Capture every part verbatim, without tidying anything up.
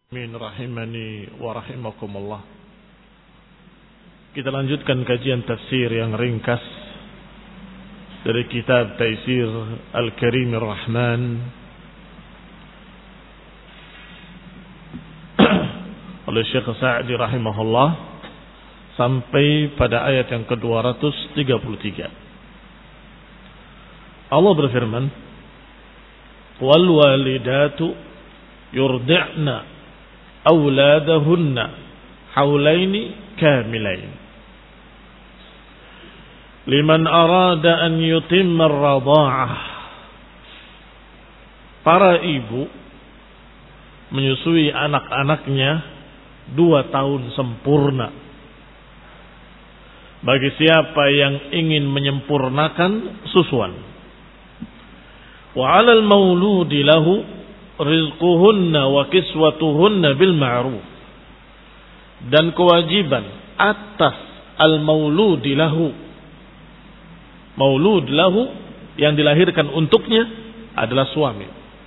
Amin rahimani wa rahimakumullah. Kita lanjutkan kajian tafsir yang ringkas dari kitab Taisir Al-Karim Ar-Rahman oleh Syekh Sa'di rahimahullah sampai pada ayat yang ke dua ratus tiga puluh tiga. Allah berfirman, "Wal walidatu yurdi'na أولادهن حولين كاملين لمن أراد أن يتم الرضاعة." Para ibu menyusui anak-anaknya dua tahun sempurna bagi siapa yang ingin menyempurnakan susuan. Wa 'alal mauludi lahu rizquhunna wa kiswatuhunna bil ma'ruf, dan kewajiban atas al mauludi lahu, maulud lahu yang dilahirkan untuknya adalah suami.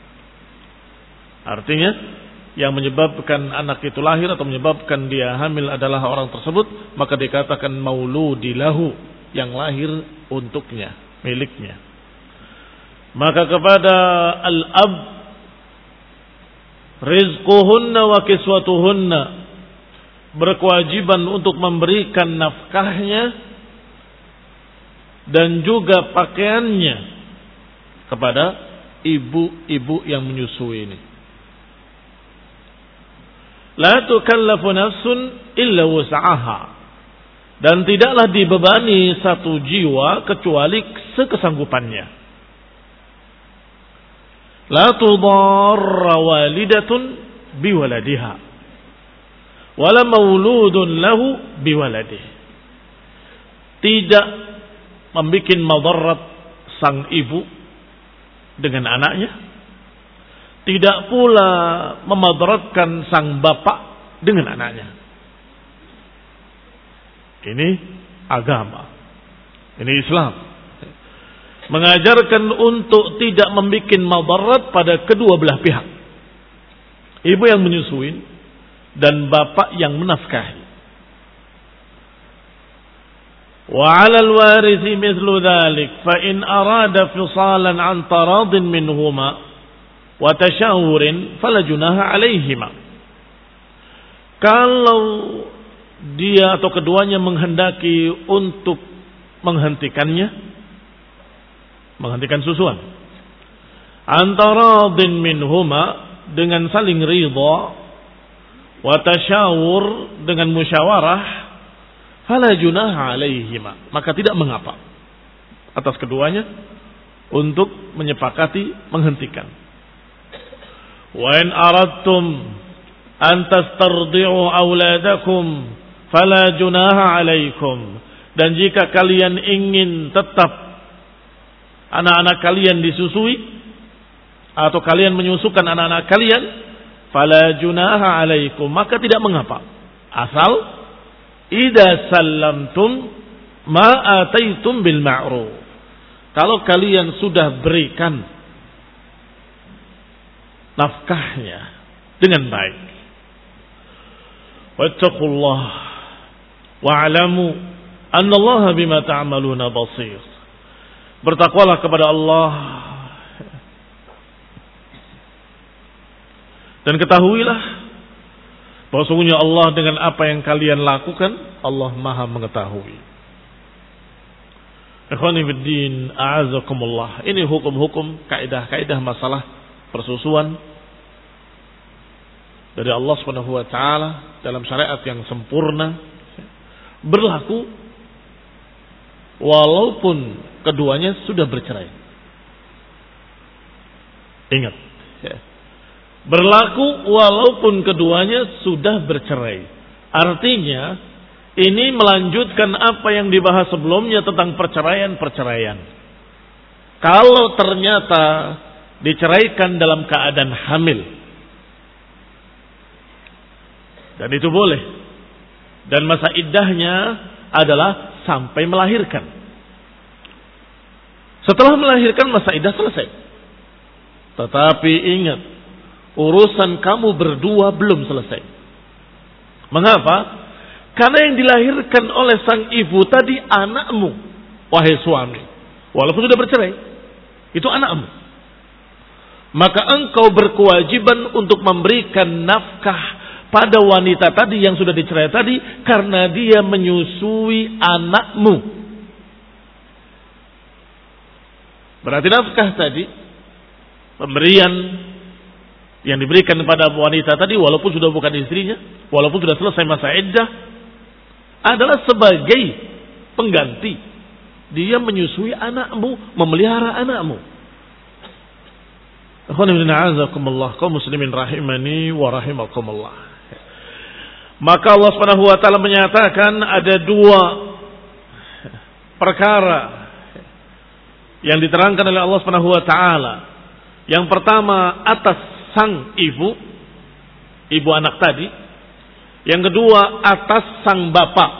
Artinya yang menyebabkan anak itu lahir atau menyebabkan dia hamil adalah orang tersebut, maka dikatakan mauludi lahu, yang lahir untuknya, miliknya. Maka kepada al-ab rizquhunna wa kiswatuhunna, berkewajiban untuk memberikan nafkahnya dan juga pakaiannya kepada ibu-ibu yang menyusui ini. La tukallafu nafsun illa wus'aha, dan tidaklah dibebani satu jiwa kecuali sekesanggupannya. La tudarra walidatun biwaladiha wala mauludun lahu biwaladih. Tidak membikin madarat sang ibu dengan anaknya, tidak pula memadaratkan sang bapak dengan anaknya. Ini agama, ini Islam, mengajarkan untuk tidak membuat madarat pada kedua belah pihak, ibu yang menyusui dan bapak yang menafkahi. Wa 'alal warithi mithlu dzalik fa in arada fisalan 'an taradin minhuma wa tashawurin fala junaha 'alaihima. Kalau dia atau keduanya menghendaki untuk menghentikannya, menghentikan susuan, antara din minhuma, dengan saling ridha, wa tasyawur, dengan musyawarah, fala junaha alaihima, maka tidak mengapa atas keduanya untuk menyepakati menghentikan. Wa in aradtum an tastardi'u auladakum fala junaha alaikum, dan jika kalian ingin tetap anak-anak kalian disusui atau kalian menyusukan anak-anak kalian, fala junaha alaikum, maka tidak mengapa, asal idza sallamtum ma ataitum bil ma'ruf, kalau kalian sudah berikan nafkahnya dengan baik. Wattaqullah wa'lamu annallaha bima ta'maluna basir. Bertakwalah kepada Allah dan ketahuilah bahwa sungguhnya Allah dengan apa yang kalian lakukan, Allah Maha mengetahui. Ikhwani fiddin, a'azakumullah. Ini hukum-hukum, kaidah-kaidah masalah persusuan dari Allah Subhanahu wa taala dalam syariat yang sempurna, berlaku walaupun keduanya sudah bercerai. Ingat, ya. Berlaku walaupun keduanya sudah bercerai. Artinya ini melanjutkan apa yang dibahas sebelumnya tentang perceraian-perceraian. Kalau ternyata diceraikan dalam keadaan hamil, dan itu boleh, dan masa iddahnya adalah sampai melahirkan. Setelah melahirkan masa iddah selesai. Tetapi ingat, urusan kamu berdua belum selesai. Mengapa? Karena yang dilahirkan oleh sang ibu tadi anakmu, wahai suami. Walaupun sudah bercerai, itu anakmu. Maka engkau berkewajiban untuk memberikan nafkah pada wanita tadi yang sudah dicerai tadi, karena dia menyusui anakmu. Berarti nafkah tadi, pemberian yang diberikan kepada wanita tadi, walaupun sudah bukan istrinya, walaupun sudah selesai masa iddah, adalah sebagai pengganti dia menyusui anakmu, memelihara anakmu. Kaum muslimin rahimani wa rahimakumullah. Maka Allah Subhanahu wa taala menyatakan ada dua perkara yang diterangkan oleh Allah Subhanahu wa taala. Yang pertama atas sang ibu, ibu anak tadi. Yang kedua atas sang bapak.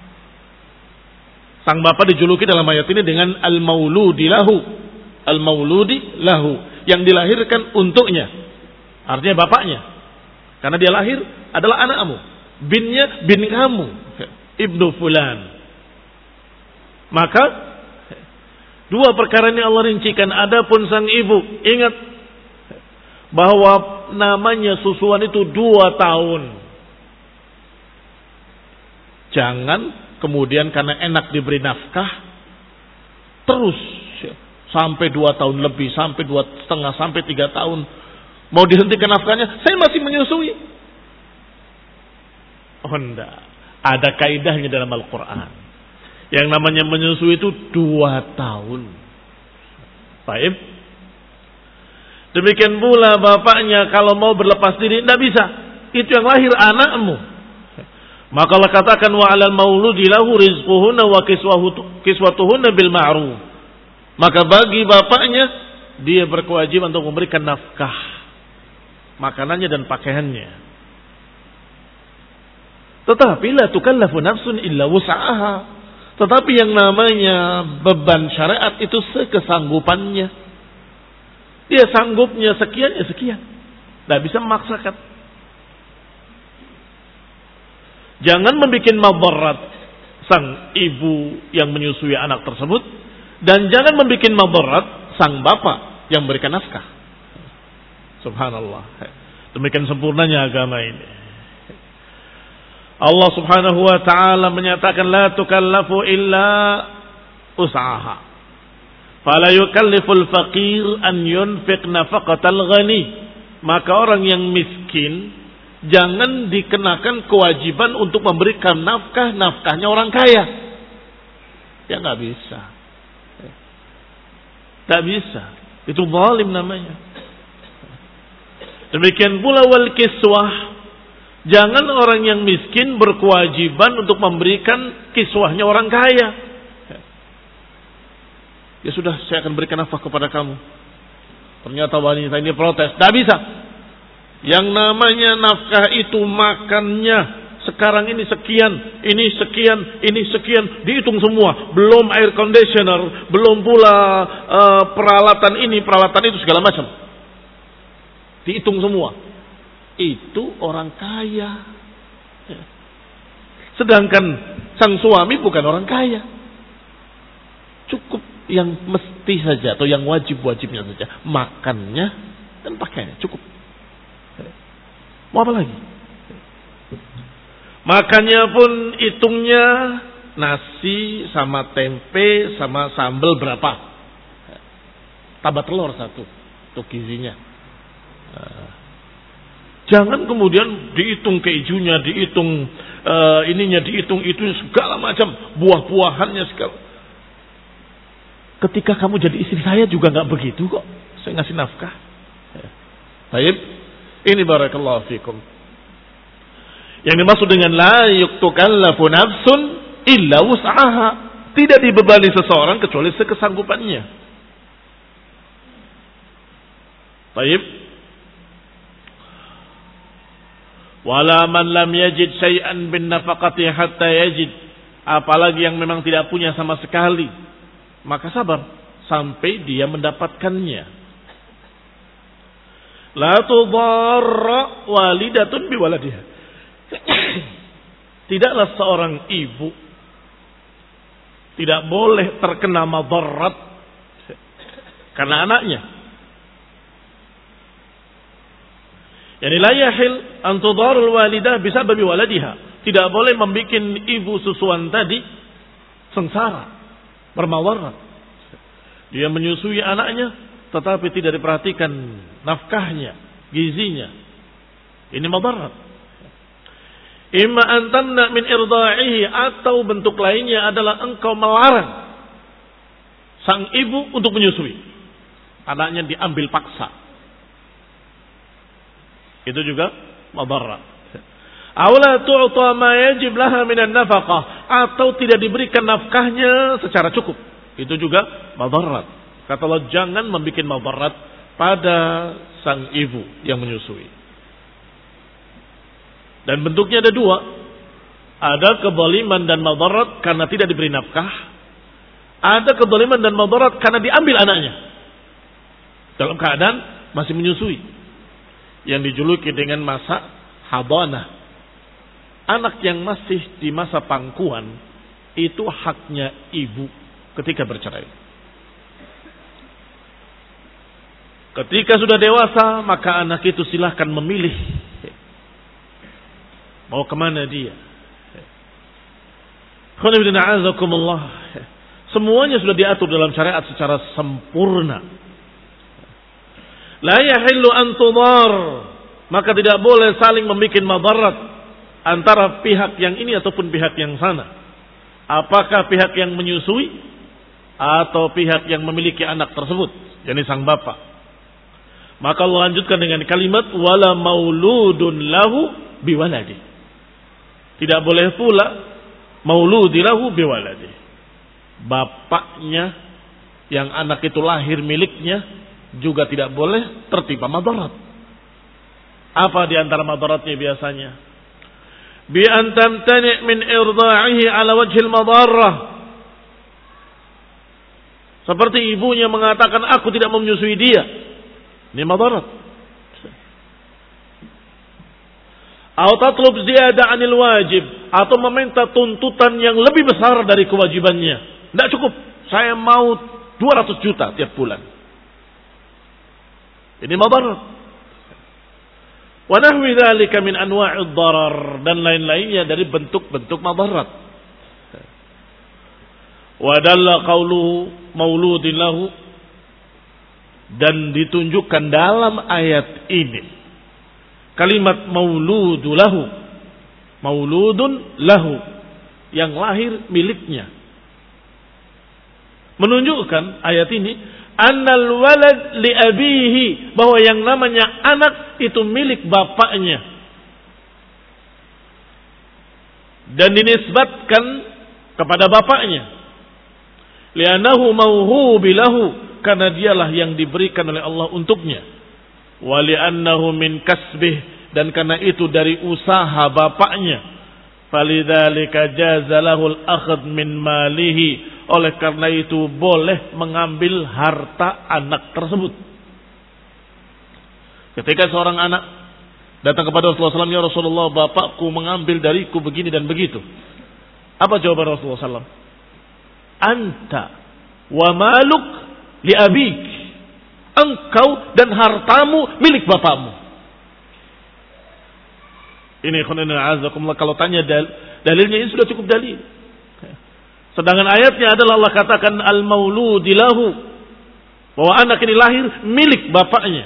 Sang bapak dijuluki dalam ayat ini dengan al-mauludi lahu. Al-mauludi lahu, yang dilahirkan untuknya. Artinya bapaknya. Karena dia lahir adalah anakmu. Binnya bin kamu, ibnu fulan. Maka dua perkara ini Allah rincikan. Adapun sang ibu, ingat bahwa namanya susuan itu dua tahun. Jangan kemudian karena enak diberi nafkah terus sampai dua tahun lebih, sampai dua setengah, sampai tiga tahun mau dihentikan nafkahnya, saya masih menyusui. Oh enggak, ada kaidahnya dalam Al-Quran. Yang namanya menyusui itu dua tahun. Baik. Demikian pula bapaknya kalau mau berlepas diri tidak bisa. Itu yang lahir anakmu. Maka Allah katakan wa 'alal mauludi lahu rizquhunna wa kiswatuhunna bil ma'ruf. Maka bagi bapaknya dia berkewajiban untuk memberikan nafkah, makanannya dan pakaiannya. Tetapi la tukallafu nafsun illa wus'aha. Tetapi yang namanya beban syariat itu sekesanggupannya. Dia sanggupnya sekian ya sekian. Tidak bisa memaksakan. Jangan membuat madarat sang ibu yang menyusui anak tersebut, dan jangan membuat madarat sang bapak yang memberikan nafkah. Subhanallah. Demikian sempurnanya agama ini. Allah Subhanahu wa taala menyatakan la tukallafu illa us'aha. Fala yukalliful faqir an yunfiq nafaqatal ghani. Maka orang yang miskin jangan dikenakan kewajiban untuk memberikan nafkah nafkahnya orang kaya. Ya nggak bisa. Nggak bisa. Itu zalim namanya. Demikian pula wal kiswah. Jangan orang yang miskin berkewajiban untuk memberikan kiswahnya orang kaya. Ya sudah, saya akan berikan nafkah kepada kamu. Ternyata wanita ini protes. Tidak bisa. Yang namanya nafkah itu makannya sekarang ini sekian, ini sekian, ini sekian, dihitung semua. Belum air conditioner, belum pula uh, peralatan ini, peralatan itu segala macam. Dihitung semua. Itu orang kaya. Sedangkan sang suami bukan orang kaya. Cukup yang mesti saja atau yang wajib-wajibnya saja. Makannya dan pakaiannya cukup. Mau apa lagi? Makannya pun hitungnya nasi sama tempe sama sambal berapa. Tambah telur satu untuk gizinya. Jangan kemudian dihitung kejunya, dihitung uh, ininya, dihitung itu segala macam, buah-buahannya segala. Ketika kamu jadi istri saya juga nggak begitu kok. Saya ngasih nafkah. Baik, ini barakallahu fikum. Yang dimaksud dengan la yukallafu nafsun illa wus'aha, tidak dibebani seseorang kecuali sekesanggupannya. Baik. Wala man lam yajid syai'an bin nafaqati hatta yajid. Apalagi yang memang tidak punya sama sekali, maka sabar sampai dia mendapatkannya. La tudarra walidatun biwaladiha. Tidaklah seorang ibu tidak boleh terkena madarat karena anaknya. Yani la yahil an tudarul walidah bisababi waladiha. Tidak boleh membuat ibu susuan tadi sengsara, bermawarat. Dia menyusui anaknya tetapi tidak diperhatikan nafkahnya, gizinya. Ini madarat. Imma an tamna min irda'ihi, atau bentuk lainnya adalah engkau melarang sang ibu untuk menyusui. Anaknya diambil paksa. Itu juga madarat. Aula tu'ta ma yajib laha minan nafaqah, atau tidak diberikan nafkahnya secara cukup. Itu juga madarat. Kata Allah, jangan membuat madarat pada sang ibu yang menyusui. Dan bentuknya ada dua. Ada kezaliman dan madarat karena tidak diberi nafkah. Ada kezaliman dan madarat karena diambil anaknya dalam keadaan masih menyusui, yang dijuluki dengan masa hadanah. Anak yang masih di masa pangkuan itu haknya ibu ketika bercerai. Ketika sudah dewasa, maka anak itu silahkan memilih mau kemana dia. Semuanya sudah diatur dalam syariat secara sempurna. La yahillu an tudar, maka tidak boleh saling membuat madarat antara pihak yang ini ataupun pihak yang sana. Apakah pihak yang menyusui atau pihak yang memiliki anak tersebut, yakni sang bapak. Maka Allah lanjutkan dengan kalimat wala mauludun lahu biwaladi. Tidak boleh pula mauludi lahu biwaladi. Bapaknya yang anak itu lahir miliknya juga tidak boleh tertimpa madarat. Apa di antara madaratnya biasanya? Bi an tamtani' min irda'ihi ala wajhil madarrah. Seperti ibunya mengatakan aku tidak mau menyusui dia. Ini madarat. Atau tatlub ziyada 'anil wajib, atau meminta tuntutan yang lebih besar dari kewajibannya. Tidak cukup, saya mau dua ratus juta tiap bulan. Ini madarat. Wa nahwi dzalika min anwa'id darar, dan lain-lainnya dari bentuk-bentuk madarat. Wa dalla qauluhu mauludin lahu, dan ditunjukkan dalam ayat ini kalimat mauludu lahu, mauludun lahu, yang lahir miliknya. Menunjukkan ayat ini annal walad li abihi, bahwa yang namanya anak itu milik bapaknya, dan dinisbatkan kepada bapaknya. Li'annahu mauhubi lahu, karena dialah yang diberikan oleh Allah untuknya. Wa li'annahu min kasbih, dan karena itu dari usaha bapaknya. Falidzalika jaza lahul akhd min malihi, oleh karena itu boleh mengambil harta anak tersebut. Ketika seorang anak datang kepada Rasulullah sallallahu alaihi wasallam, ya Rasulullah, bapakku mengambil dariku begini dan begitu. Apa jawaban Rasulullah sallallahu alaihi wasallam? Anta wa maluk li abik, engkau dan hartamu milik bapakmu. Ini khonana azakumullah, kalau tanya dal, dalilnya ini sudah cukup dalil. Sedangkan ayatnya adalah Allah katakan al-mauludi lahu, bahwa anak ini lahir milik bapaknya.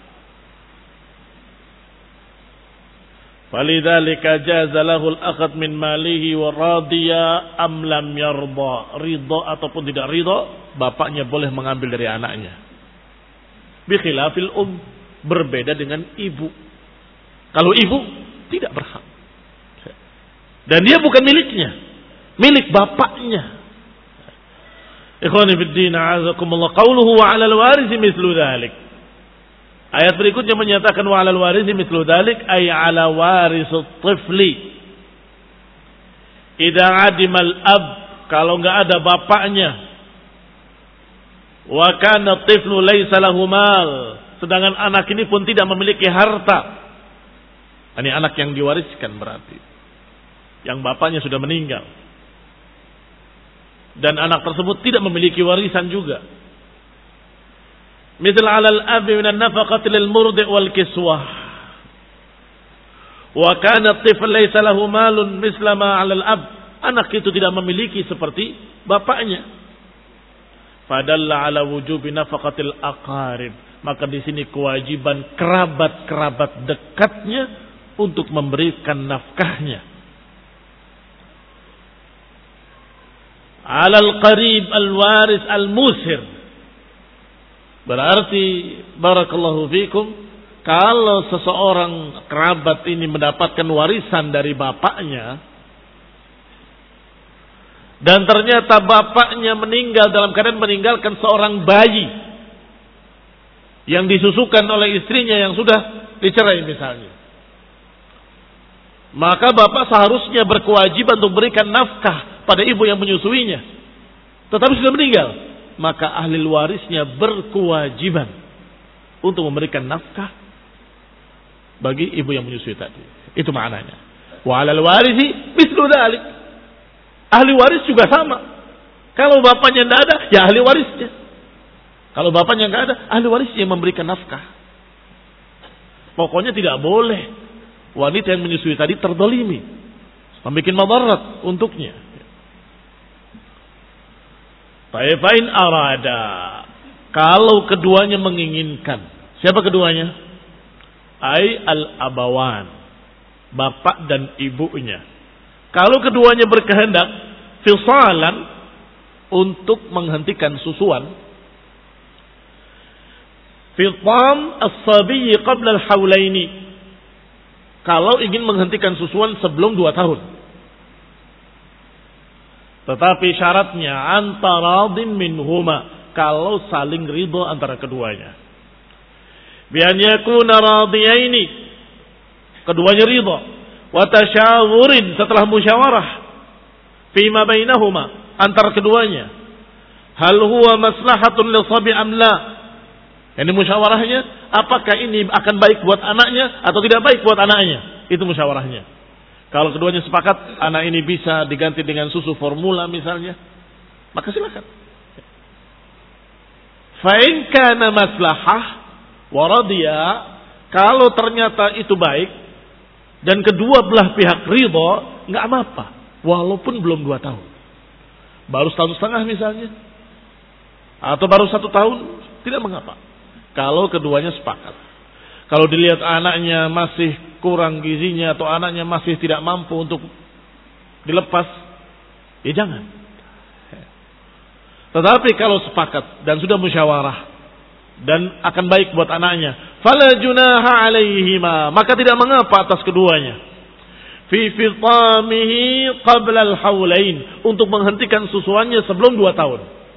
Falidzalika jaza lahul akhad min malihi wa radiya am lam yarda, ridha ataupun tidak ridha, bapaknya boleh mengambil dari anaknya. Bi khilafil um, berbeda dengan ibu. Kalau ibu tidak berhak, dan dia bukan miliknya, milik bapaknya. Ikhwani fid din, a'azakumullah. Qauluhu wa 'alal warisi mithlu dzalik. Ayat berikutnya menyatakan wa 'alal warisi mithlu dzalik, ay 'ala warisut tifli. Idza 'adimal ab, kalau enggak ada bapaknya. Wa kana tiflu laisa lahu mal, sedangkan anak ini pun tidak memiliki harta. Ini anak yang diwariskan berarti, yang bapaknya sudah meninggal, dan anak tersebut tidak memiliki warisan juga. Misal 'alal abi min an-nafaqati lil murdi' wal kiswah. Wa kana at-tifl laysa lahu malun misla ma 'alal ab. Anak itu tidak memiliki seperti bapaknya. Fadalla 'ala wujubi nafaqatil aqarib. Maka di sini kewajiban kerabat-kerabat dekatnya untuk memberikan nafkahnya. 'Alal qarib al-waris al-musir. Berarti barakallahu fikum, kalau seseorang kerabat ini mendapatkan warisan dari bapaknya dan ternyata bapaknya meninggal dalam keadaan meninggalkan seorang bayi yang disusukan oleh istrinya yang sudah dicerai misalnya, maka bapak seharusnya berkewajiban untuk berikan nafkah pada ibu yang menyusuinya, tetapi sudah meninggal, maka ahli warisnya berkewajiban untuk memberikan nafkah bagi ibu yang menyusui tadi. Itu maknanya. Wa 'alal warisi mislu dzalik. Ahli waris juga sama. Kalau bapaknya tidak ada, ya ahli warisnya. Kalau bapaknya enggak ada, ahli warisnya yang memberikan nafkah. Pokoknya tidak boleh wanita yang menyusui tadi terdolimi, membuat madarat untuknya. Fa'in arada, kalau keduanya menginginkan. Siapa keduanya? Ai al-abawan, bapak dan ibunya. Kalau keduanya berkehendak fisalan, untuk menghentikan susuan, fitam as-sabiyyi qabla al-haulaini, kalau ingin menghentikan susuan sebelum dua tahun. Tetapi syaratnya antara radin minhuma, kalau saling ridho antara keduanya. Bi an yakuna radiyaini, keduanya ridho, wa tasyawurin, setelah musyawarah, fima bainahuma, antara keduanya. Hal huwa maslahatun li sabi am la? Ini musyawarahnya, apakah ini akan baik buat anaknya atau tidak baik buat anaknya? Itu musyawarahnya. Kalau keduanya sepakat anak ini bisa diganti dengan susu formula misalnya, maka silakan. Fa in kana maslahah wa radiya, kalau ternyata itu baik dan kedua belah pihak ridho, enggak apa-apa walaupun belum dua tahun. Baru setahun setengah misalnya, atau baru satu tahun, tidak mengapa. Kalau keduanya sepakat. Kalau dilihat anaknya masih kurang gizinya atau anaknya masih tidak mampu untuk dilepas, ya jangan. Tetapi kalau sepakat dan sudah musyawarah dan akan baik buat anaknya, fala junaha alaihima, maka tidak mengapa atas keduanya. Fi fitamihi qabla al-haulain, untuk menghentikan susuannya sebelum dua tahun.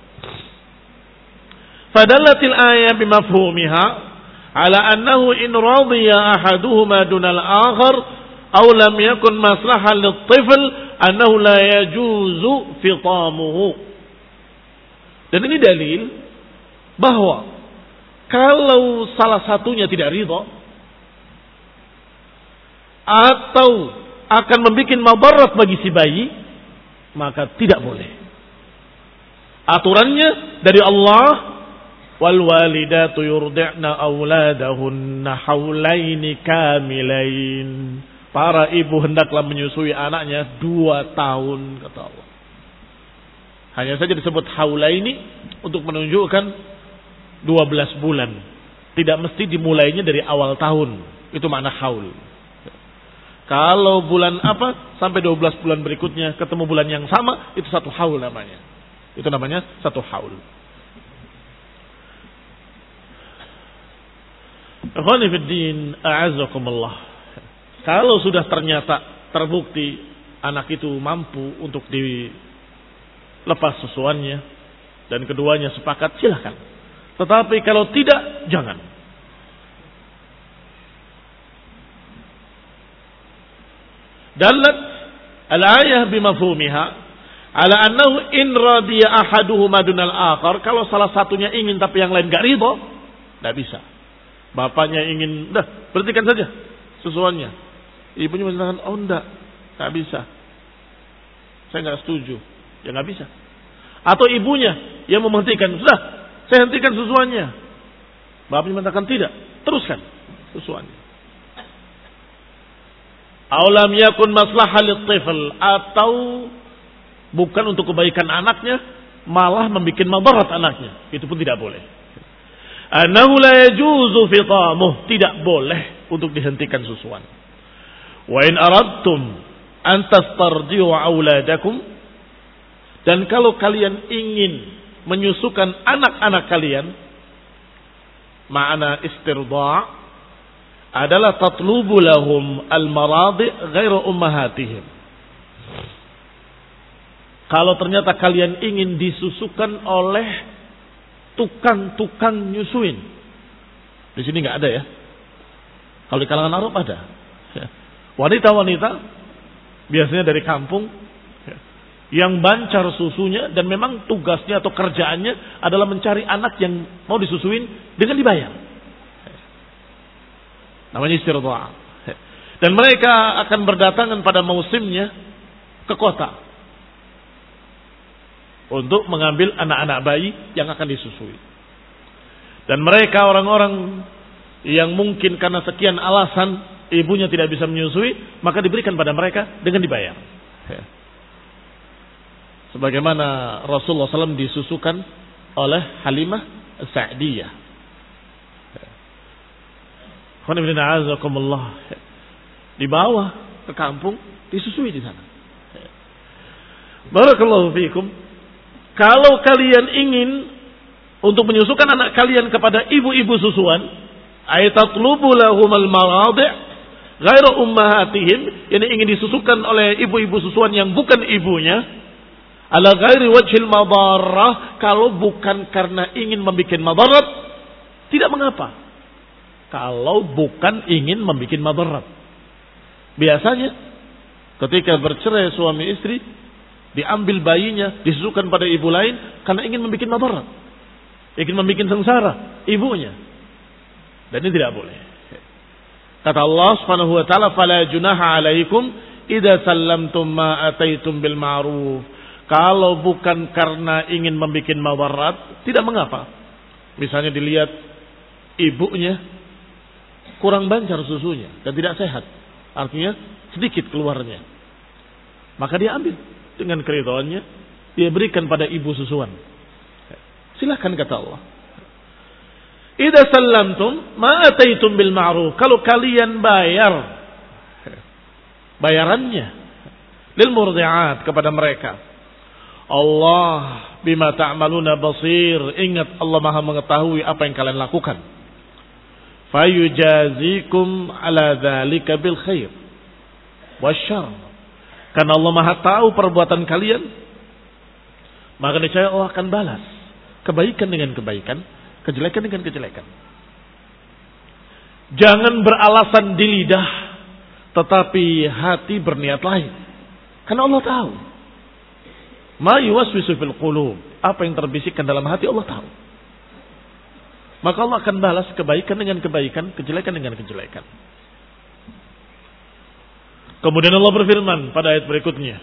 Fadallatil ayat bimafhumiha ala annahu in radiya ahaduhuma dunal akhar aw lam yakun maslahan lit-tifl annahu la yajuzu fitamuhu. Dan ini dalil bahwa kalau salah satunya tidak ridha atau akan membuat madarat bagi si bayi, maka tidak boleh. Aturannya dari Allah, wal walidatu yurdi'na auladahunna haulaini kamilain. Para ibu hendaklah menyusui anaknya dua tahun, kata Allah. Hanya saja disebut haulaini untuk menunjukkan dua belas bulan. Tidak mesti dimulainya dari awal tahun. Itu makna haul. Kalau bulan apa sampai dua belas bulan berikutnya ketemu bulan yang sama, itu satu haul namanya. Itu namanya satu haul. Ikhwani fid din, a'azzakumullah. Kalau sudah ternyata terbukti anak itu mampu untuk dilepas susuannya dan keduanya sepakat, silakan. Tetapi kalau tidak, jangan. Dalat al-ayah bimafhumiha ala annahu in radiya ahaduhuma dunal akhar, kalau salah satunya ingin tapi yang lain enggak ridha, enggak bisa. Bapaknya ingin, dah berhentikan saja susuannya. Ibunya mengatakan, oh enggak, enggak bisa. Saya enggak setuju. Ya enggak bisa. Atau ibunya yang menghentikan, sudah, saya hentikan susuannya. Bapaknya mengatakan tidak, teruskan susuannya. Aulam yakun maslahah lit-tifl, atau bukan untuk kebaikan anaknya, malah membuat madarat anaknya. Itu pun tidak boleh. Annahu la yajuzu fitamuh, tidak boleh untuk dihentikan susuan. Wa in aradtum an tastardiu auladakum, dan kalau kalian ingin menyusukan anak-anak kalian, makna istirda' adalah tatlubu lahum al-maradi ghairu ummahatihim. Kalau ternyata kalian ingin disusukan oleh tukang-tukang nyusuin. Di sini nggak ada ya. Kalau di kalangan Arab ada. Wanita-wanita biasanya dari kampung yang bancar susunya dan memang tugasnya atau kerjaannya adalah mencari anak yang mau disusuin dengan dibayar. Namanya istirda'. Dan mereka akan berdatangan pada musimnya ke kota untuk mengambil anak-anak bayi yang akan disusui. Dan mereka orang-orang yang mungkin karena sekian alasan ibunya tidak bisa menyusui, maka diberikan pada mereka dengan dibayar. Sebagaimana Rasulullah shallallahu alaihi wasallam disusukan oleh Halimah Sa'diyah. Dibawa ke kampung, disusui di sana. Barakallahu fiikum. Kalau kalian ingin untuk menyusukan anak kalian kepada ibu-ibu susuan, ayatatlubu lahumul maradi' ghairu ummahatihim, yang ingin disusukan oleh ibu-ibu susuan yang bukan ibunya, ala ghairi wajhil madarrah, kalau bukan karena ingin membuat madarat, tidak mengapa. Kalau bukan ingin membuat madarat. Biasanya ketika bercerai suami istri, diambil bayinya, disusukan pada ibu lain karena ingin membuat madarat, ingin membuat sengsara ibunya. Dan ini tidak boleh. Kata Allah Subhanahu wa taala, "Fala junaha 'alaikum idza sallamtum ma ataitum bil ma'ruf." Kalau bukan karena ingin membuat madarat, tidak mengapa. Misalnya dilihat ibunya kurang bancar susunya dan tidak sehat, artinya sedikit keluarnya, maka dia ambil dengan keridhaannya, dia berikan pada ibu susuan. Silakan, kata Allah. Idza sallamtum ma ataitum bil ma'ruf, kalau kalian bayar bayarannya lil murdi'at, kepada mereka. Allah bima ta'maluna basir, ingat Allah Maha mengetahui apa yang kalian lakukan. Fayujazikum ala dzalika bil khair wasyarr, karena Allah Maha tahu perbuatan kalian, maka niscaya Allah akan balas kebaikan dengan kebaikan, kejelekan dengan kejelekan. Jangan beralasan di lidah tetapi hati berniat lain, karena Allah tahu ma yuwaswisu fil qulub, apa yang terbisikkan dalam hati Allah tahu. Maka Allah akan balas kebaikan dengan kebaikan, kejelekan dengan kejelekan. Kemudian Allah berfirman pada ayat berikutnya,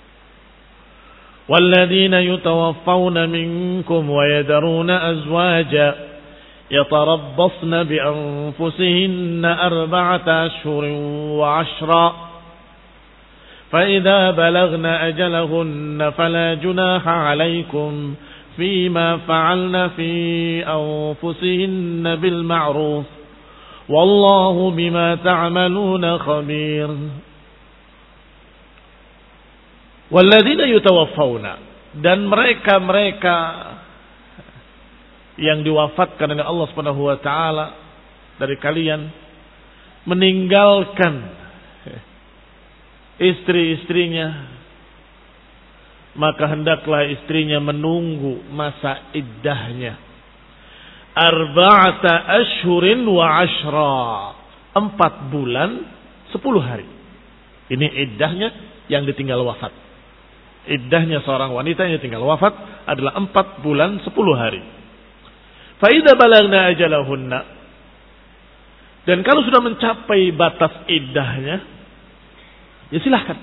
"Walladzina yutawaffawna minkum wa yadaruna azwaja yatarabbasna bi anfusihinna arba'ata ashhurin wa 'ashra fa idza balagna ajalahunna fala junaha 'alaykum فيما فعلن في أنفسهن بالمعروف والله بما تعملون خبير." والذين يتوفون, dan mereka-mereka yang diwafatkan oleh Allah Subhanahu wa taala dari kalian, meninggalkan istri-istrinya, maka hendaklah istrinya menunggu masa iddahnya. Arba'ata ashhurin wa ashra, empat bulan sepuluh hari. Ini iddahnya yang ditinggal wafat. Iddahnya seorang wanita yang ditinggal wafat adalah empat bulan sepuluh hari. Fa idza balagna ajalahunna, Dan kalau sudah mencapai batas iddahnya, ya silahkan.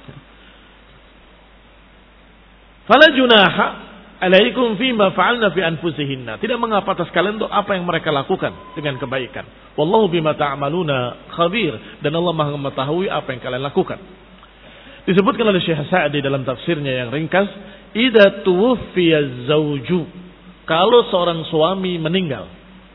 Fala junaha alaikum fima fa'alna fi anfusihinna. Tidak mengapa atas kalian untuk apa yang mereka lakukan dengan kebaikan. Wallahu bima ta'maluna khabir. Dan Allah Maha mengetahui apa yang kalian lakukan. Disebutkan oleh Syekh Sa'di dalam tafsirnya yang ringkas, idza tuwfiya zawju, kalau seorang suami meninggal,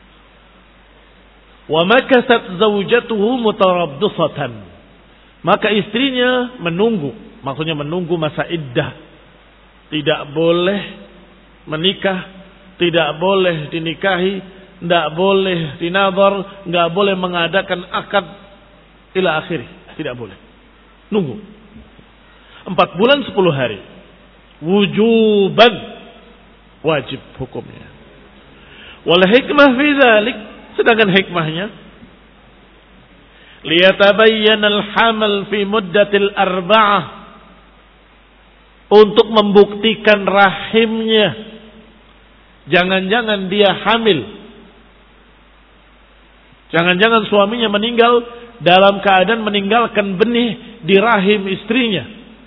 wa makasat zawjatuhu mutarabbisatan, maka istrinya menunggu, maksudnya menunggu masa iddah, tidak boleh menikah, tidak boleh dinikahi, tidak boleh dinadhar, tidak boleh mengadakan akad ila akhirih, tidak boleh. Nunggu empat bulan sepuluh hari, wujuban, wajib hukumnya. Wal hikmah fi dzalik, sedangkan hikmahnya, liyatabayyana al-hamal fi muddatil arba'ah, untuk membuktikan rahimnya. Jangan-jangan dia hamil, jangan-jangan suaminya meninggal dalam keadaan meninggalkan benih di rahim istrinya.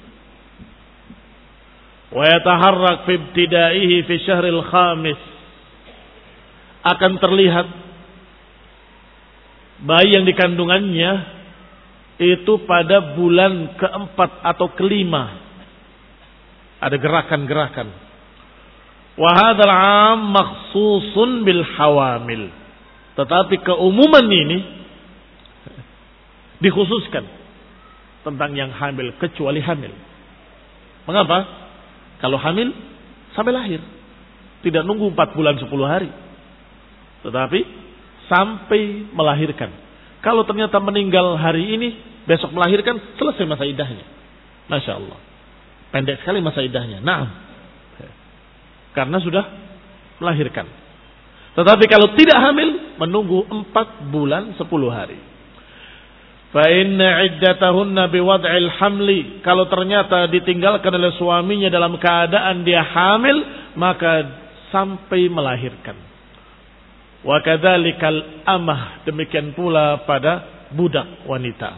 Wa yataharrak fi ibtidaihi fi syahril khamis, akan terlihat bayi yang dikandungannya itu pada bulan keempat atau kelima. Ada gerakan-gerakan. Wa hadzal 'am makhsusun bil hawamil. Tetapi keumuman ini dikhususkan tentang yang hamil, kecuali hamil. Mengapa? Kalau hamil sampai lahir, tidak nunggu empat bulan sepuluh hari, tetapi sampai melahirkan. Kalau ternyata meninggal hari ini, besok melahirkan, selesai masa iddahnya. Masya Allah, pendek sekali masa iddahnya. Nah, karena sudah melahirkan. Tetapi kalau tidak hamil, menunggu empat bulan sepuluh hari. Fa inna iddatahunna biwad'il hamli, kalau ternyata ditinggalkan oleh suaminya dalam keadaan dia hamil, maka sampai melahirkan. Wa kadzalikal amah, demikian pula pada budak wanita.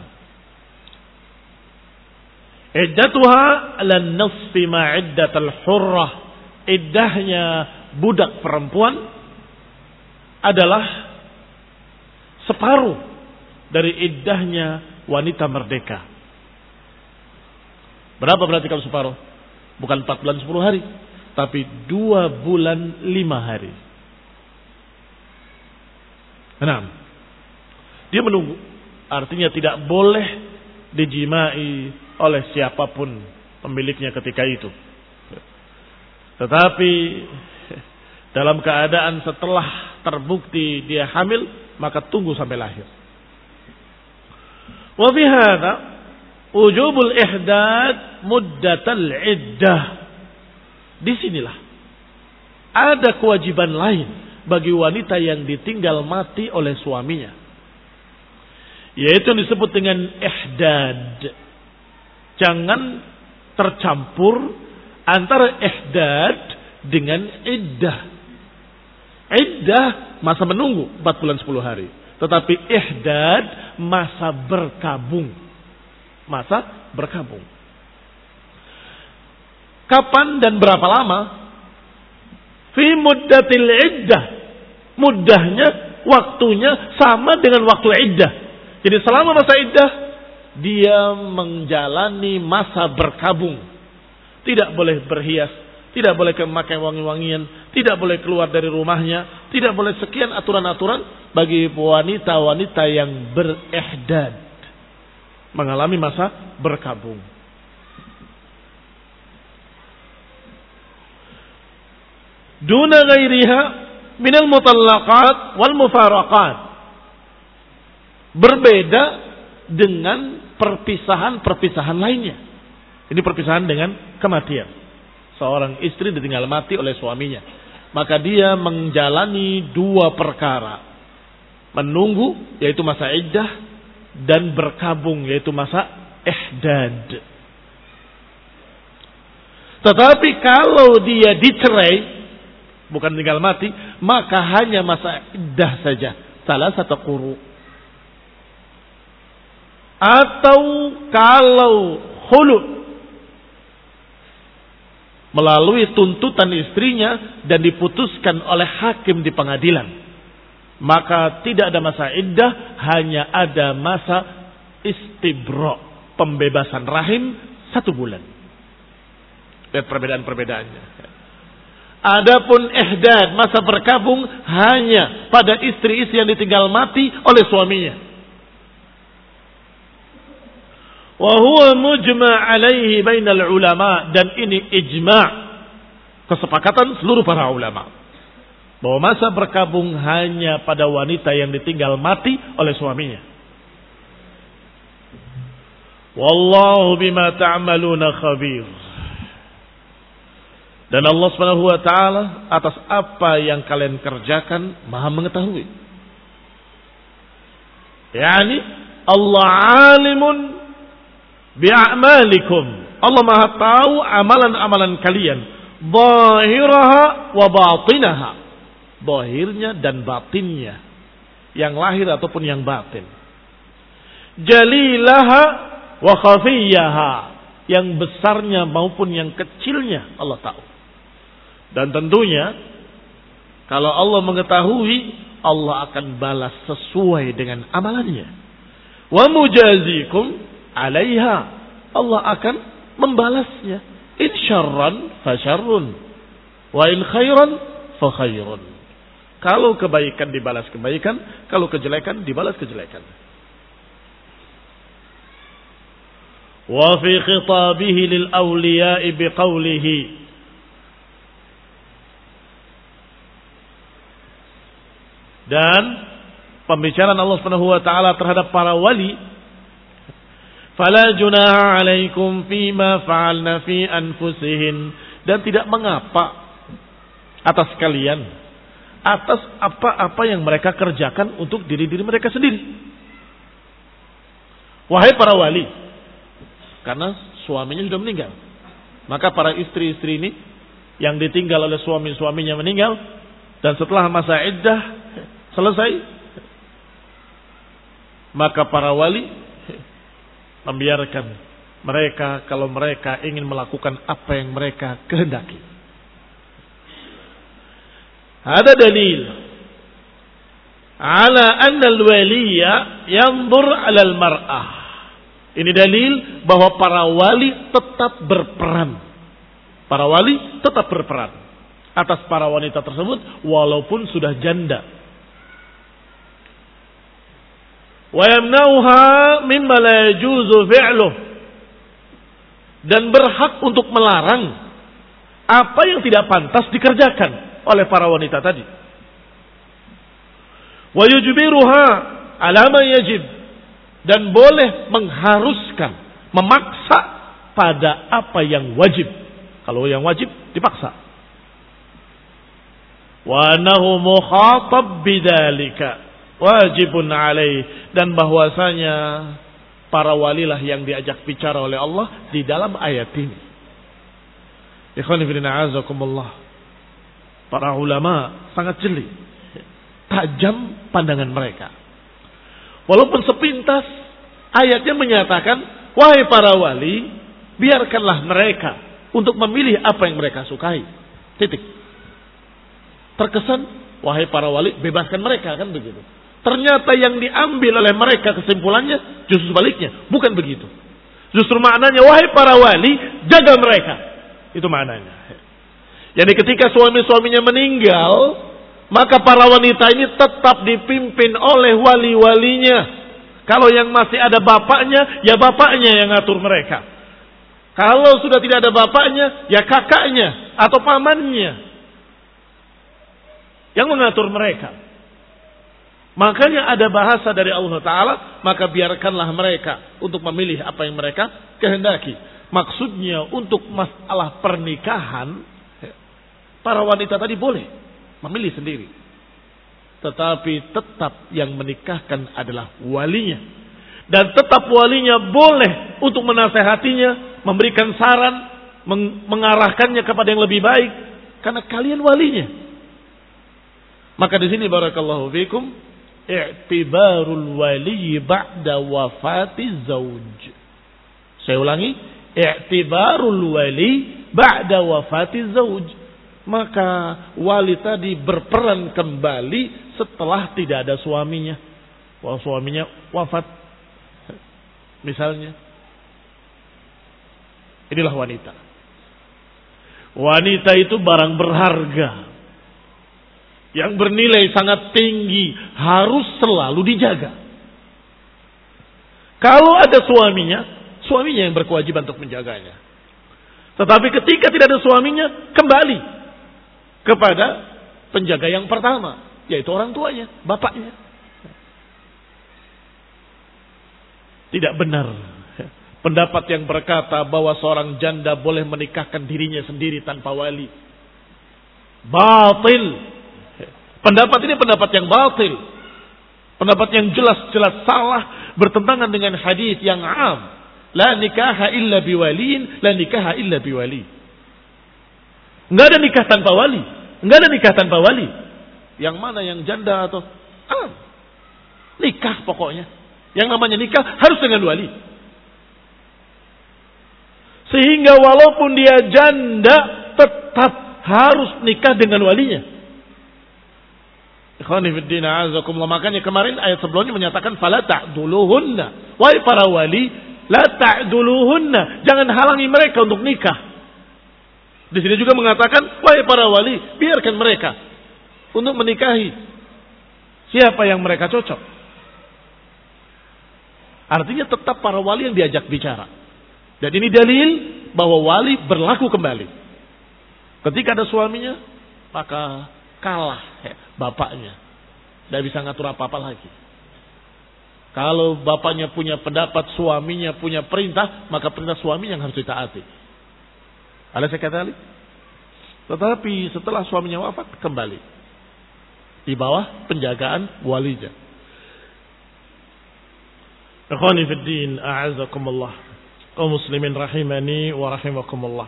Iddatuha lan nisfi ma iddatul hurrah, iddahnya budak perempuan adalah separuh dari iddahnya wanita merdeka. Berapa berarti kalau separuh? Bukan empat bulan sepuluh hari, tapi dua bulan lima hari. Enam. Dia menunggu. Artinya tidak boleh dijimai oleh siapapun pemiliknya ketika itu. Tetapi dalam keadaan setelah terbukti dia hamil, maka tunggu sampai lahir. Wa fi hadza wujubul ihdad muddatal iddah. Disinilah ada kewajiban lain bagi wanita yang ditinggal mati oleh suaminya, yaitu yang disebut dengan ihdad. Jangan tercampur antara ihdad dengan iddah. Iddah masa menunggu empat bulan sepuluh hari. Tetapi ihdad masa berkabung. Masa berkabung. Kapan dan berapa lama? Fi muddatil iddah. Muddahnya, waktunya sama dengan waktu iddah. Jadi selama masa iddah, dia menjalani masa berkabung. Tidak boleh berhias, tidak boleh memakai wangi-wangian, tidak boleh keluar dari rumahnya, tidak boleh sekian aturan-aturan bagi wanita-wanita yang berihdad, mengalami masa berkabung. Duna ghairiha minal mutallaqat wal mufaraqat. Berbeda dengan perpisahan-perpisahan lainnya. Ini perpisahan dengan kematian. Seorang istri ditinggal mati oleh suaminya, maka dia menjalani dua perkara. Menunggu, yaitu masa iddah, dan berkabung, yaitu masa ihdad. Tetapi kalau dia dicerai, bukan tinggal mati, maka hanya masa iddah saja. Salah satu quru. Atau kalau khulu melalui tuntutan istrinya dan diputuskan oleh hakim di pengadilan, maka tidak ada masa iddah, hanya ada masa istibra, pembebasan rahim satu bulan. Lihat perbedaan-perbedaannya. Adapun ihdad, masa berkabung, hanya pada istri-istri yang ditinggal mati oleh suaminya. Wa huwa mujma' alaihi bainal ulama, dan ini ijma', kesepakatan seluruh para ulama, bahwa masa berkabung hanya pada wanita yang ditinggal mati oleh suaminya. Wallahu bima ta'maluna khabir. Dan Allah Subhanahu wa taala atas apa yang kalian kerjakan Maha mengetahui. Yani Allah alimun bi'amalikum. Allah Maha tahu amalan-amalan kalian, zahiraha wa batinaha. Zahirnya dan batinnya, yang lahir ataupun yang batin. Jalilaha wa khafiyaha, yang besarnya maupun yang kecilnya Allah tahu. Dan tentunya kalau Allah mengetahui, Allah akan balas sesuai dengan amalannya. Wa mujazikum alaiha, Allah akan membalasnya. In syarran fa syarrun, wa in khairan fa khairun. Kalau kebaikan dibalas kebaikan, kalau kejelekan dibalas kejelekan. Wa fi khitabihi lil awliya'i biqawlihi, dan pembicaraan Allah Subhanahu wa taala terhadap para wali, fala junaha 'alaikum fima fa'alna fi anfusihin, dan tidak mengapa atas kalian atas apa-apa yang mereka kerjakan untuk diri-diri mereka sendiri. Wahai para wali, karena suaminya sudah meninggal, maka para istri-istri ini yang ditinggal oleh suami-suaminya meninggal, dan setelah masa iddah selesai, maka para wali membiarkan mereka kalau mereka ingin melakukan apa yang mereka kehendaki. Ada dalil ala anna al-waliya yanzur 'ala al-mar'ah. Ini dalil bahwa para wali tetap berperan. Para wali tetap berperan atas para wanita tersebut walaupun sudah janda. Wa yamnauha mimma la yajuzu fi'luh, dan berhak untuk melarang apa yang tidak pantas dikerjakan oleh para wanita tadi. Wa yujbiruha ala ma yajib, dan boleh mengharuskan, memaksa pada apa yang wajib. Kalau yang wajib dipaksa. Wa annahu mukhatab bidzalika wajibun alaih, dan bahwasanya para walilah yang diajak bicara oleh Allah di dalam ayat ini. Ikhwani fillah azakumullah, para ulama sangat jeli, tajam pandangan mereka. Walaupun sepintas ayatnya menyatakan, wahai para wali, biarkanlah mereka untuk memilih apa yang mereka sukai. Titik. Terkesan, wahai para wali, bebaskan mereka, kan begitu. Ternyata yang diambil oleh mereka kesimpulannya justru sebaliknya, bukan begitu. Justru maknanya, wahai para wali, jaga mereka. Itu maknanya. Jadi ketika suami-suaminya meninggal, maka para wanita ini tetap dipimpin oleh wali-walinya. Kalau yang masih ada bapaknya, ya bapaknya yang ngatur mereka. Kalau sudah tidak ada bapaknya, ya kakaknya atau pamannya yang mengatur mereka. Makanya ada bahasa dari Allah Ta'ala, maka biarkanlah mereka untuk memilih apa yang mereka kehendaki. Maksudnya untuk masalah pernikahan, para wanita tadi boleh memilih sendiri. Tetapi tetap yang menikahkan adalah walinya. Dan tetap walinya boleh untuk menasehatinya, memberikan saran, meng- mengarahkannya kepada yang lebih baik. Karena kalian walinya. Maka di sini barakallahu fikum, i'tibarul wali ba'da wafati zauj. Saya ulangi, i'tibarul wali ba'da wafati zauj. Maka wali tadi berperan kembali setelah tidak ada suaminya. Wah, suaminya wafat misalnya. Inilah wanita. Wanita itu barang berharga yang bernilai sangat tinggi, harus selalu dijaga. Kalau ada suaminya, suaminya yang berkewajiban untuk menjaganya. Tetapi ketika tidak ada suaminya, kembali kepada penjaga yang pertama, yaitu orang tuanya, bapaknya. Tidak benar pendapat yang berkata bahwa seorang janda boleh menikahkan dirinya sendiri tanpa wali. Batil. Pendapat ini pendapat yang batil. Pendapat yang jelas-jelas salah, bertentangan dengan hadis yang am. La nikaha illa biwaliin, la nikaha illa biwali. Enggak ada nikah tanpa wali. Enggak ada nikah tanpa wali. Yang mana yang janda atau am? Nikah pokoknya. Yang namanya nikah harus dengan wali. Sehingga walaupun dia janda, tetap harus nikah dengan walinya. Ikhwanifiddina azakumullah. Makanya kemarin ayat sebelumnya menyatakan fala ta'duluhunna. Wahai para wali, la ta'duluhunna. Jangan halangi mereka untuk nikah. Di sini juga mengatakan wahai para wali, biarkan mereka untuk menikahi siapa yang mereka cocok. Artinya tetap para wali yang diajak bicara. Dan ini dalil bahwa wali berlaku kembali. Ketika ada suaminya, maka kalah ya, bapaknya. Tidak bisa ngatur apa-apa lagi. Kalau bapaknya punya pendapat, suaminya punya perintah, maka perintah suaminya yang harus ditaati. Alaysa kadzalik? Tetapi setelah suaminya wafat, kembali di bawah penjagaan walinya. Ikhwani fid din, a'azakumullah. Kaum muslimin rahimani wa rahimakumullah.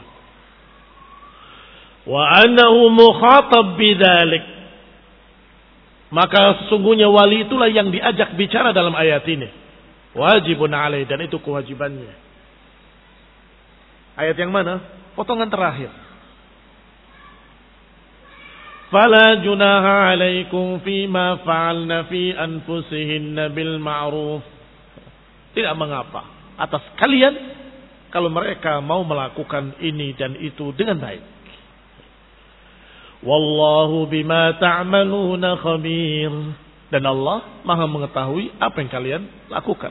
Wa annahu mukhatab bidzalik. Maka sesungguhnya wali itulah yang diajak bicara dalam ayat ini. Wajibun alaih, dan itu kewajibannya. Ayat yang mana? Potongan terakhir. Fala junaha alaikum fima fa'alna fi anfusihinna bil ma'ruf. Tidak mengapa atas kalian kalau mereka mau melakukan ini dan itu dengan baik. Wallahu bima ta'maluna khabir. Dan Allah Maha mengetahui apa yang kalian lakukan.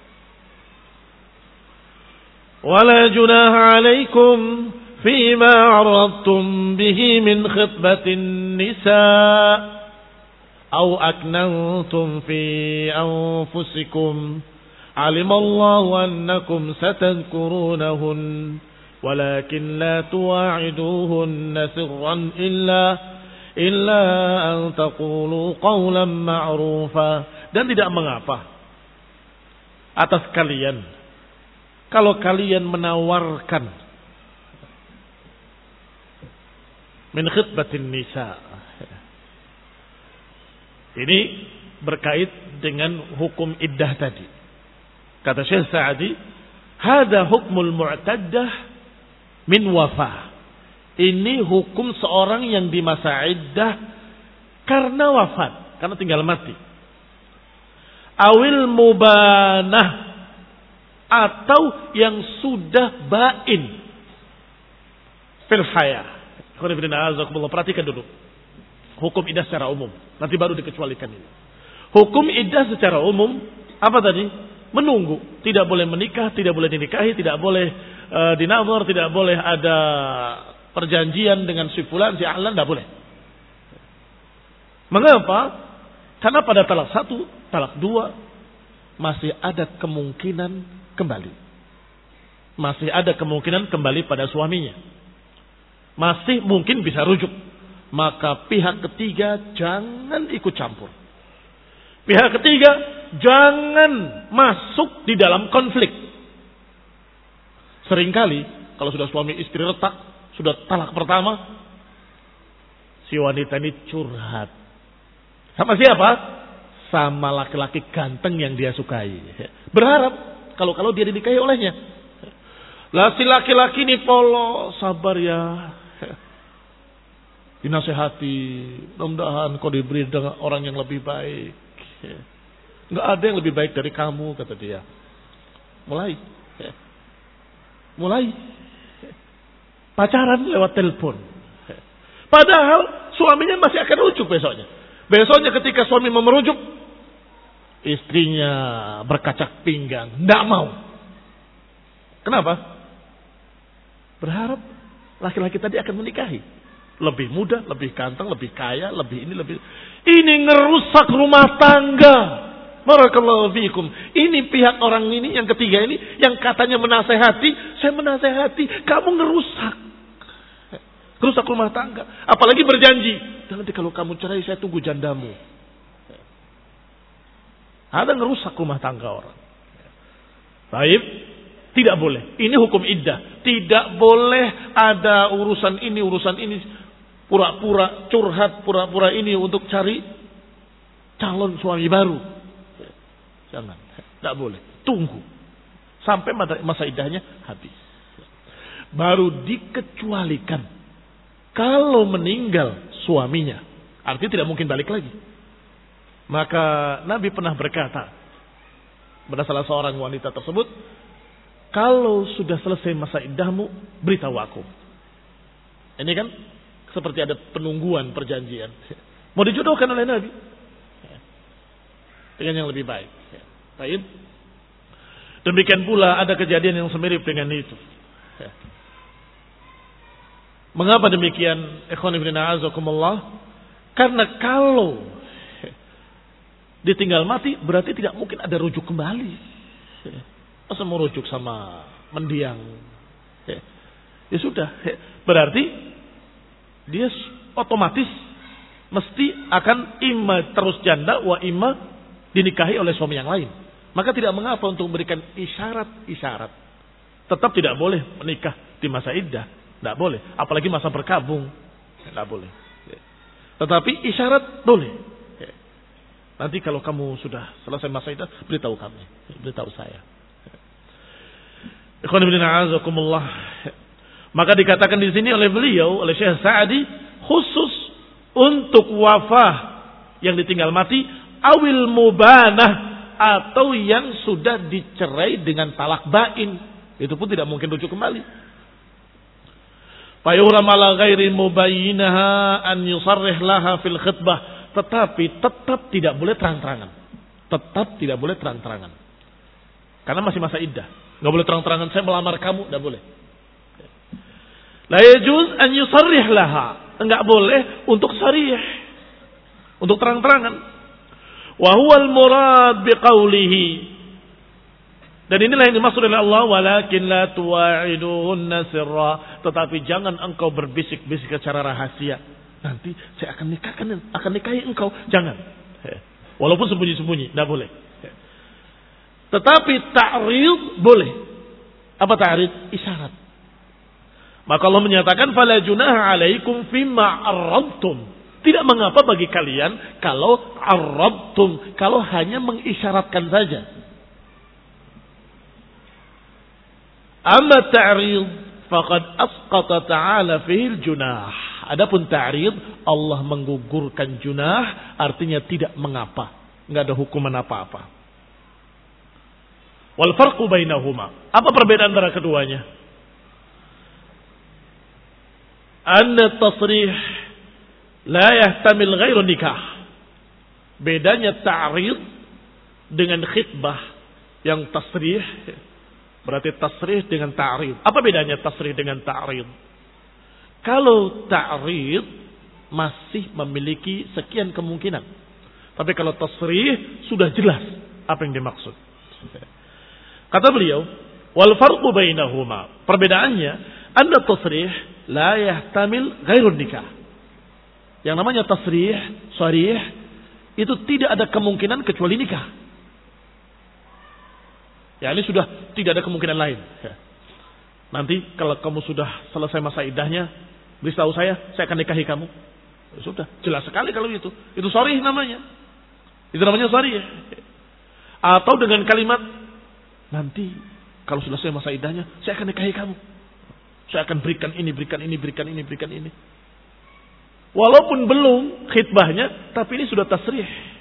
Wala junaha alaikum fima 'aradtum bihi min khitbatin nisa' aw aknantum fi anfusikum. Alimallahu annakum satadhkurunahun walakin la tuwa'iduhunna sirran illa illa an taqulu qawlan ma'rufa. Dan tidak mengapa atas kalian kalau kalian menawarkan min khitbatin nisa. Ini berkait dengan hukum iddah tadi. Kata Syekh Sa'di, hada hukmul mu'taddah min wafah. Ini hukum seorang yang di masa iddah karena wafat, karena tinggal mati. Awil mubanah, atau yang sudah bain fil haya. Perhatikan dulu hukum iddah secara umum, nanti baru dikecualikan ini. Hukum iddah secara umum apa tadi? Menunggu, tidak boleh menikah, tidak boleh dinikahi, tidak boleh uh, dinazar, tidak boleh ada perjanjian dengan si fulan, si ahlan, tidak boleh. Mengapa? Karena pada talak satu, talak dua masih ada kemungkinan kembali. Masih ada kemungkinan kembali pada suaminya. Masih mungkin bisa rujuk. Maka pihak ketiga jangan ikut campur. Pihak ketiga jangan masuk di dalam konflik. Seringkali kalau sudah suami istri retak, sudah talak pertama, si wanita ini curhat. Sama siapa? sama laki-laki ganteng yang dia sukai. Berharap kalau-kalau dia dinikahi olehnya. Lah si laki-laki ini polos, sabar ya. Dinasehati, mudah-mudahan kau diberi dengan orang yang lebih baik. Enggak ada yang lebih baik dari kamu, kata dia. Mulai. Mulai. Pacaran lewat telepon. Padahal suaminya masih akan rujuk besoknya. Besoknya ketika suami mau merujuk, istrinya berkacak pinggang. Tidak mau. Kenapa? Berharap laki-laki tadi akan menikahi. Lebih muda, lebih ganteng, lebih kaya, lebih ini, lebih... Ini ngerusak rumah tangga. Barakallahu fiikum. Ini pihak orang ini, yang ketiga ini, yang katanya menasehati, saya menasehati, kamu ngerusak. Ngerusak rumah tangga. Apalagi berjanji, nanti kalau kamu cerai saya tunggu jandamu. Ada ngerusak rumah tangga orang. Baik, tidak boleh. Ini hukum iddah. Tidak boleh ada urusan ini, urusan ini. Pura-pura curhat, pura-pura ini untuk cari calon suami baru. Jangan, tidak boleh. Tunggu sampai masa iddahnya habis. Baru dikecualikan kalau meninggal suaminya, artinya tidak mungkin balik lagi. Maka Nabi pernah berkata pada salah seorang wanita tersebut, kalau sudah selesai masa iddahmu, beritahu aku. Ini kan seperti ada penungguan perjanjian. Mau dijodohkan oleh Nabi dengan yang lebih baik. Baik. Demikian pula ada kejadian yang semirip dengan itu. Mengapa demikian? Ikhwan ibn a'azakumullah. Karena kalau ditinggal mati berarti tidak mungkin ada rujuk kembali. Masa mau rujuk sama mendiang? Ya sudah. Berarti dia otomatis mesti akan imma terus janda wa imma dinikahi oleh suami yang lain. Maka tidak mengapa untuk memberikan isyarat-isyarat. Tetap tidak boleh menikah di masa iddah. Tidak boleh. Apalagi masa berkabung. Tidak boleh. Tetapi isyarat boleh. Nanti kalau kamu sudah selesai masa iddah, beritahu kami. Beritahu saya. Ikhwan ibn a'azakumullah. Maka dikatakan di sini oleh beliau, oleh Syekh Sa'di, khusus untuk wafah yang ditinggal mati, awil mubanah, atau yang sudah dicerai dengan talak bain. Itu pun tidak mungkin rujuk kembali. Fayuhram ala ghairi mubayyinaha an yusarrih laha fil khitbah. Tetapi tetap tidak boleh terang-terangan. Tetap tidak boleh terang-terangan. Karena masih masa iddah. Nggak boleh terang-terangan, saya melamar kamu, tidak boleh. La yajuz an yusarrih laha. Enggak boleh untuk sarih. Untuk terang-terangan. Wa huwal murad biqaulihi. Dan inilah yang dimaksud oleh Allah, walakin la tuwa'iduhunna sirra. Tetapi jangan engkau berbisik-bisik secara rahasia. Nanti saya akan nikahkan, akan nikahi engkau. Jangan. Walaupun sembunyi-sembunyi, enggak boleh. Tetapi ta'rid boleh. Apa ta'rid? Isyarat. Maka Allah menyatakan fala junaha alaikum fima arrabtum. Tidak mengapa bagi kalian kalau arrabtum, kalau hanya mengisyaratkan saja. Amma ta'rid faqad asqata ta'ala fihil junah. Adapun ta'rid, Allah menggugurkan junah, artinya tidak mengapa, enggak ada hukuman apa-apa. Wal farqu bainahuma. Apa perbedaan antara keduanya? Anna tasrih la yahtamil ghairu nikah. Bedanya ta'rid dengan khitbah. Yang tasrih berarti tasrih dengan ta'rid. Apa bedanya tasrih dengan ta'rid? Kalau ta'rid masih memiliki sekian kemungkinan. Tapi kalau tasrih sudah jelas apa yang dimaksud. Kata beliau, wal farqu bainahuma. Perbedaannya, anna tasrih la yahtamil ghairun nikah. Yang namanya tasrih, sharih, itu tidak ada kemungkinan kecuali nikah. Ya, ini sudah tidak ada kemungkinan lain. Nanti kalau kamu sudah selesai masa iddahnya, beritahu saya, saya akan nikahi kamu. Ya, sudah, jelas sekali kalau itu. Itu sharih namanya. Itu namanya sarih. Atau dengan kalimat, nanti kalau selesai masa iddahnya, saya akan nikahi kamu. Saya akan berikan ini, berikan ini, berikan ini, berikan ini. Walaupun belum khitbahnya, tapi ini sudah tasrih.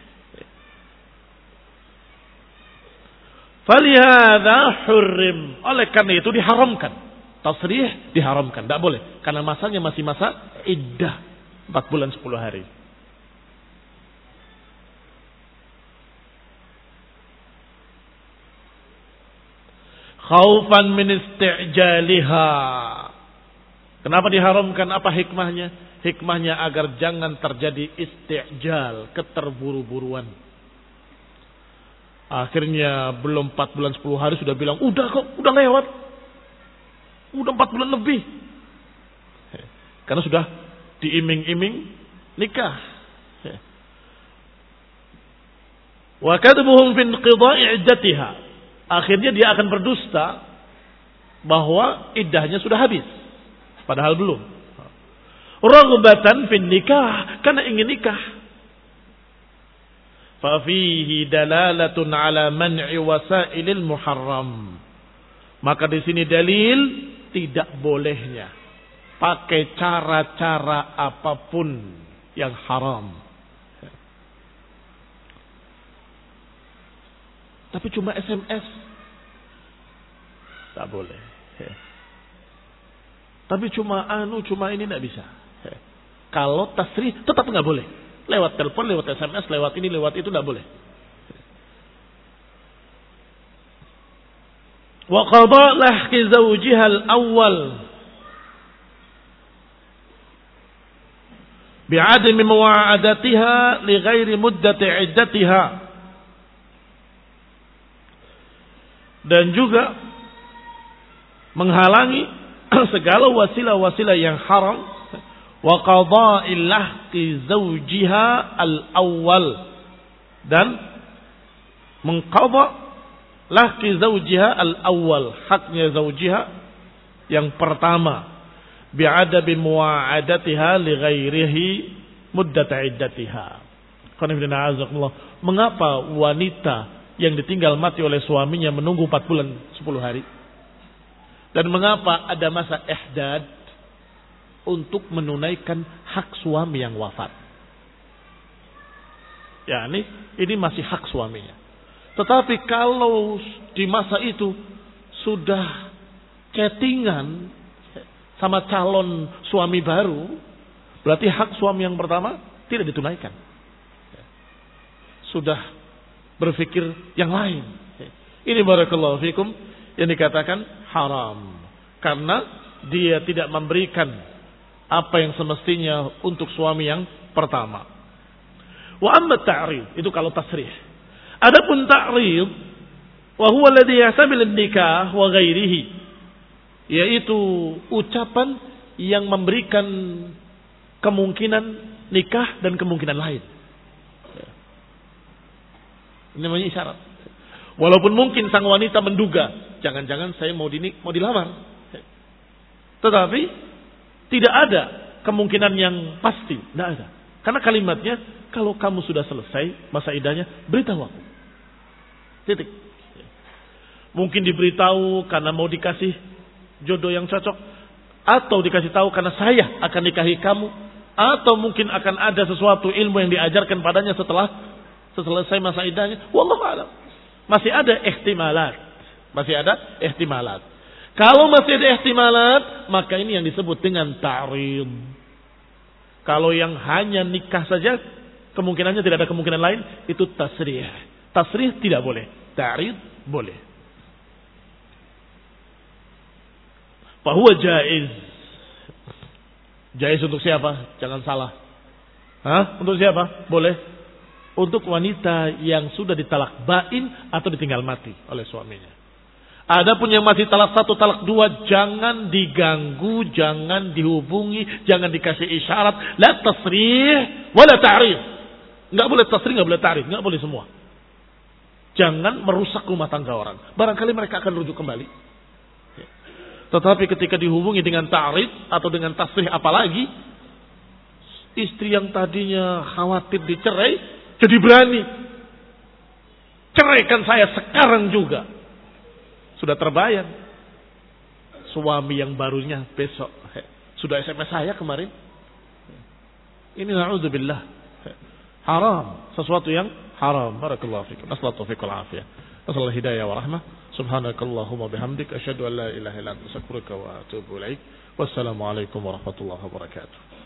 Falihada hurrim. Oleh karena itu diharamkan. Tasrih diharamkan. Tidak boleh. Karena masanya masih masa iddah. Empat bulan sepuluh hari. Khaufan min isti'jaliha. Kenapa diharamkan? Apa hikmahnya? Hikmahnya agar jangan terjadi isti'jal, keterburu-buruan. Akhirnya belum empat bulan sepuluh hari sudah bilang, udah kok, udah lewat. Udah empat bulan lebih. Karena sudah diiming-iming nikah. Wa kadbuhum fi inqida'i iddatiha. Akhirnya dia akan berdusta bahwa iddahnya sudah habis. Padahal belum. Raghbatan fin nikah, karena ingin nikah. Fa fihi dalalatun ala man'i wasailil muharram. Maka di sini dalil tidak bolehnya pakai cara-cara apapun yang haram. Tapi cuma S M S tak boleh. Tapi cuma anu, cuma ini tidak bisa. Kalau tasrih tetap nggak boleh. Lewat telepon, lewat S M S, lewat ini, lewat itu nggak boleh. Wa qada lahki zawjiha al-awwal bi'adami muwa'adatiha li ghairi muddati iddatiha. Dan juga menghalangi segala wasilah-wasilah yang haram. Wa qada'il lahki zawjiha al-awwal, dan mengqadha lahki zawjiha al-awwal, haknya zawjiha yang pertama, bi'adabi muwa'adatiha li ghairihi muddat iddatiha. Mengapa wanita yang ditinggal mati oleh suaminya menunggu empat bulan sepuluh hari? Dan mengapa ada masa ihdad untuk menunaikan hak suami yang wafat? Ya, ini, ini masih hak suaminya. Tetapi kalau di masa itu sudah chattingan sama calon suami baru, berarti hak suami yang pertama tidak ditunaikan. Sudah berpikir yang lain. Ini barakallahu fikum yang dikatakan haram. Karena dia tidak memberikan apa yang semestinya untuk suami yang pertama. Wa amma ta'rid, itu kalau tasrih. Adapun ta'rid, wa huwa alladhi yahtamil an-nikah wa ghairihi, yaitu ucapan yang memberikan kemungkinan nikah dan kemungkinan lain. Ini namanya isyarat. Walaupun mungkin sang wanita menduga, jangan-jangan saya mau dinik, mau dilamar. Tetapi tidak ada kemungkinan yang pasti, tidak ada. Karena kalimatnya, kalau kamu sudah selesai masa iddahnya, beritahu aku. Titik. Mungkin diberitahu karena mau dikasih jodoh yang cocok, atau dikasih tahu karena saya akan nikahi kamu, atau mungkin akan ada sesuatu ilmu yang diajarkan padanya setelah selesai masa iddahnya. Wallahu a'lam. Masih ada ihtimalat. Masih ada ihtimalat. Kalau masih ada ihtimalat, maka ini yang disebut dengan ta'rid. Kalau yang hanya nikah saja, kemungkinannya tidak ada kemungkinan lain, itu tasrih. Tasrih tidak boleh. Ta'rid boleh. Fahuwa jaiz. Jaiz untuk siapa? Jangan salah. Hah? Untuk siapa? Boleh. Untuk wanita yang sudah ditalak bain atau ditinggal mati oleh suaminya. Adapun yang masih talak satu, talak dua, jangan diganggu, jangan dihubungi, jangan dikasih isyarat. La tasrih, wala ta'rif. Enggak boleh tasrih, enggak boleh ta'rif, enggak boleh semua. Jangan merusak rumah tangga orang. Barangkali mereka akan rujuk kembali. Tetapi ketika dihubungi dengan ta'rif atau dengan tasrih apalagi, istri yang tadinya khawatir dicerai jadi berani. Ceraikan saya sekarang juga. Sudah terbayang. Suami yang barunya besok. Sudah S M S saya kemarin. Ini na'udzubillah. Haram. Sesuatu yang haram. Barakallahu fikum. Nasallahu taufiq wal afiyah. Nasallahu hidayah wa rahmah. Subhanakallahumma bihamdik. Asyhadu an la ilaha illa anta astaghfiruka wa atubu ilaik. Wassalamualaikum warahmatullahi wabarakatuh.